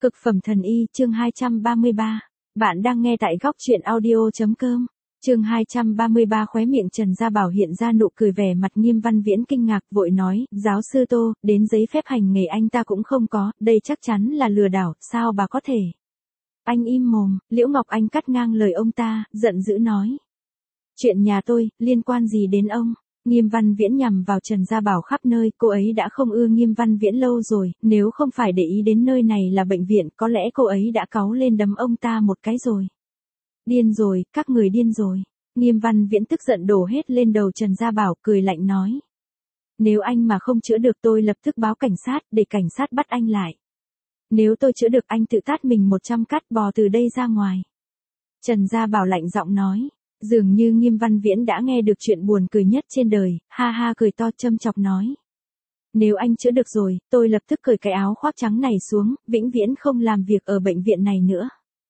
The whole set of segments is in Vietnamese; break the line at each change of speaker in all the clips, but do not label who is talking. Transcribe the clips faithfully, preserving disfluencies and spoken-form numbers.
Cực phẩm thần y, chương hai trăm ba mươi ba. Bạn đang nghe tại góc truyện audio.com. Chương hai trăm ba mươi ba. Khóe miệng Trần Gia Bảo hiện ra nụ cười, vẻ mặt Nghiêm Văn Viễn kinh ngạc, vội nói, giáo sư Tô, đến giấy phép hành nghề anh ta cũng không có, đây chắc chắn là lừa đảo, sao bà có thể? Anh im mồm. Liễu Ngọc Anh cắt ngang lời ông ta, giận dữ nói. Chuyện nhà tôi, liên quan gì đến ông? Nghiêm Văn Viễn nhằm vào Trần Gia Bảo khắp nơi, cô ấy đã không ưa Nghiêm Văn Viễn lâu rồi, nếu không phải để ý đến nơi này là bệnh viện, có lẽ cô ấy đã cáu lên đấm ông ta một cái rồi. Điên rồi, các người điên rồi. Nghiêm Văn Viễn tức giận đổ hết lên đầu Trần Gia Bảo, cười lạnh nói. Nếu anh mà không chữa được tôi lập tức báo cảnh sát, để cảnh sát bắt anh lại. Nếu tôi chữa được anh tự tát mình một trăm cát, bò từ đây ra ngoài. Trần Gia Bảo lạnh giọng nói. Dường như Nghiêm Văn Viễn đã nghe được chuyện buồn cười nhất trên đời, ha ha cười to châm chọc nói. Nếu anh chữa được rồi, tôi lập tức cởi cái áo khoác trắng này xuống, vĩnh viễn không làm việc ở bệnh viện này nữa.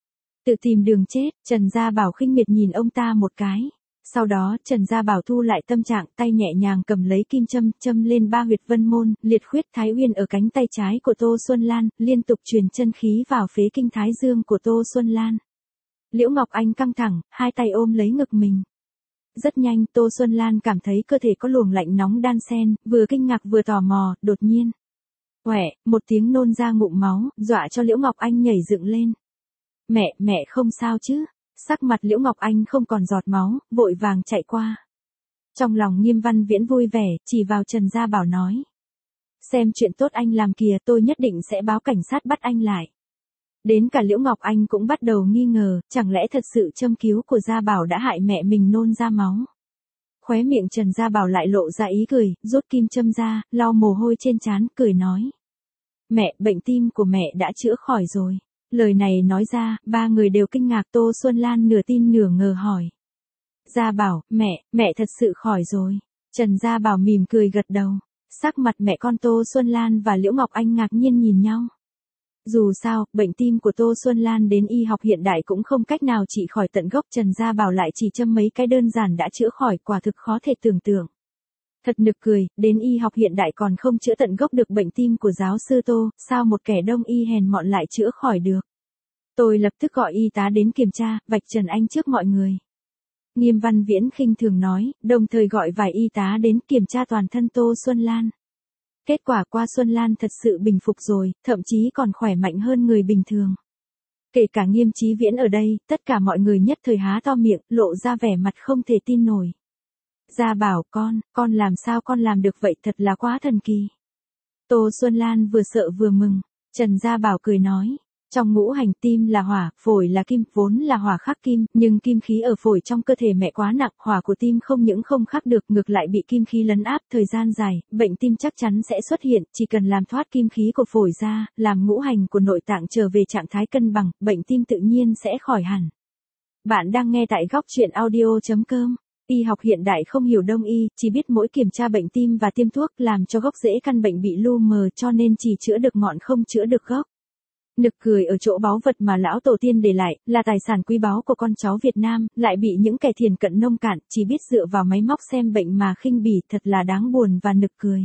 Tự tìm đường chết, Trần Gia Bảo khinh miệt nhìn ông ta một cái. Sau đó, Trần Gia Bảo thu lại tâm trạng, tay nhẹ nhàng cầm lấy kim châm, châm lên ba huyệt vân môn, liệt khuyết thái uyên ở cánh tay trái của Tô Xuân Lan, liên tục truyền chân khí vào phế kinh thái dương của Tô Xuân Lan. Liễu Ngọc Anh căng thẳng, hai tay ôm lấy ngực mình. Rất nhanh, Tô Xuân Lan cảm thấy cơ thể có luồng lạnh nóng đan xen, vừa kinh ngạc vừa tò mò, đột nhiên. Quẹ, một tiếng nôn ra ngụm máu, dọa cho Liễu Ngọc Anh nhảy dựng lên. Mẹ, mẹ không sao chứ? Sắc mặt Liễu Ngọc Anh không còn giọt máu, vội vàng chạy qua. Trong lòng Nghiêm Văn Viễn vui vẻ, chỉ vào Trần Gia Bảo nói. Xem chuyện tốt anh làm kìa, tôi nhất định sẽ báo cảnh sát bắt anh lại. Đến cả Liễu Ngọc Anh cũng bắt đầu nghi ngờ, chẳng lẽ thật sự châm cứu của Gia Bảo đã hại mẹ mình nôn ra máu. Khóe miệng Trần Gia Bảo lại lộ ra ý cười, rút kim châm ra, lau mồ hôi trên trán, cười nói. Mẹ, bệnh tim của mẹ đã chữa khỏi rồi. Lời này nói ra, ba người đều kinh ngạc. Tô Xuân Lan nửa tin nửa ngờ hỏi. Gia Bảo, mẹ, mẹ thật sự khỏi rồi. Trần Gia Bảo mỉm cười gật đầu. Sắc mặt mẹ con Tô Xuân Lan và Liễu Ngọc Anh ngạc nhiên nhìn nhau. Dù sao, bệnh tim của Tô Xuân Lan đến y học hiện đại cũng không cách nào trị khỏi tận gốc, Trần Gia Bảo lại chỉ châm mấy cái đơn giản đã chữa khỏi, quả thực khó thể tưởng tượng. Thật nực cười, đến y học hiện đại còn không chữa tận gốc được bệnh tim của giáo sư Tô, sao một kẻ đông y hèn mọn lại chữa khỏi được. Tôi lập tức gọi y tá đến kiểm tra, vạch trần anh trước mọi người. Nghiêm Văn Viễn khinh thường nói, đồng thời gọi vài y tá đến kiểm tra toàn thân Tô Xuân Lan. Kết quả qua Xuân Lan thật sự bình phục rồi, thậm chí còn khỏe mạnh hơn người bình thường. Kể cả Nghiêm Chí Viễn ở đây, tất cả mọi người nhất thời há to miệng, lộ ra vẻ mặt không thể tin nổi. Gia Bảo, con, con làm sao con làm được vậy, thật là quá thần kỳ. Tô Xuân Lan vừa sợ vừa mừng. Trần Gia Bảo cười nói. Trong ngũ hành, tim là hỏa, phổi là kim, vốn là hỏa khắc kim, nhưng kim khí ở phổi trong cơ thể mẹ quá nặng, hỏa của tim không những không khắc được, ngược lại bị kim khí lấn áp, thời gian dài, bệnh tim chắc chắn sẽ xuất hiện, chỉ cần làm thoát kim khí của phổi ra, làm ngũ hành của nội tạng trở về trạng thái cân bằng, bệnh tim tự nhiên sẽ khỏi hẳn. Bạn đang nghe tại góc truyện audio.com. Y học hiện đại không hiểu đông y, chỉ biết mỗi kiểm tra bệnh tim và tiêm thuốc, làm cho gốc rễ căn bệnh bị lu mờ, cho nên chỉ chữa được ngọn không chữa được gốc. Nực cười ở chỗ báu vật mà lão tổ tiên để lại, là tài sản quý báu của con cháu Việt Nam, lại bị những kẻ thiền cận nông cạn, chỉ biết dựa vào máy móc xem bệnh mà khinh bỉ, thật là đáng buồn và nực cười.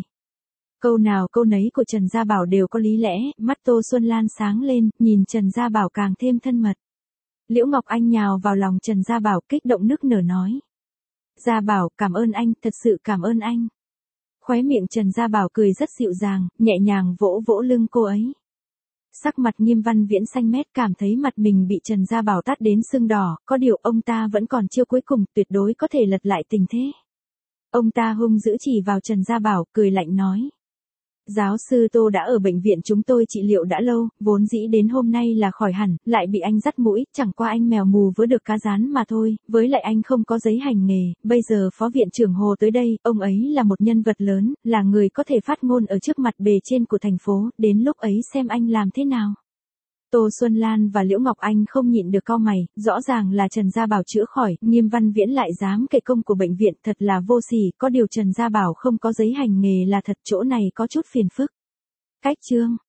Câu nào câu nấy của Trần Gia Bảo đều có lý lẽ, mắt Tô Xuân Lan sáng lên, nhìn Trần Gia Bảo càng thêm thân mật. Liễu Ngọc Anh nhào vào lòng Trần Gia Bảo, kích động nức nở nói. Gia Bảo, cảm ơn anh, thật sự cảm ơn anh. Khóe miệng Trần Gia Bảo cười rất dịu dàng, nhẹ nhàng vỗ vỗ lưng cô ấy. Sắc mặt Nghiêm Văn Viễn xanh mét, cảm thấy mặt mình bị Trần Gia Bảo tát đến sưng đỏ, có điều ông ta vẫn còn chiêu cuối cùng, tuyệt đối có thể lật lại tình thế. Ông ta hung dữ chỉ vào Trần Gia Bảo, cười lạnh nói. Giáo sư Tô đã ở bệnh viện chúng tôi trị liệu đã lâu, vốn dĩ đến hôm nay là khỏi hẳn, lại bị anh dắt mũi, chẳng qua anh mèo mù vớ được cá rán mà thôi, với lại anh không có giấy hành nghề, bây giờ phó viện trưởng Hồ tới đây, ông ấy là một nhân vật lớn, là người có thể phát ngôn ở trước mặt bề trên của thành phố, đến lúc ấy xem anh làm thế nào. Tô Xuân Lan và Liễu Ngọc Anh không nhịn được cau mày, rõ ràng là Trần Gia Bảo chữa khỏi, Nghiêm Văn Viễn lại dám kể công của bệnh viện, thật là vô sỉ, có điều Trần Gia Bảo không có giấy hành nghề là thật, chỗ này có chút phiền phức. Cách chương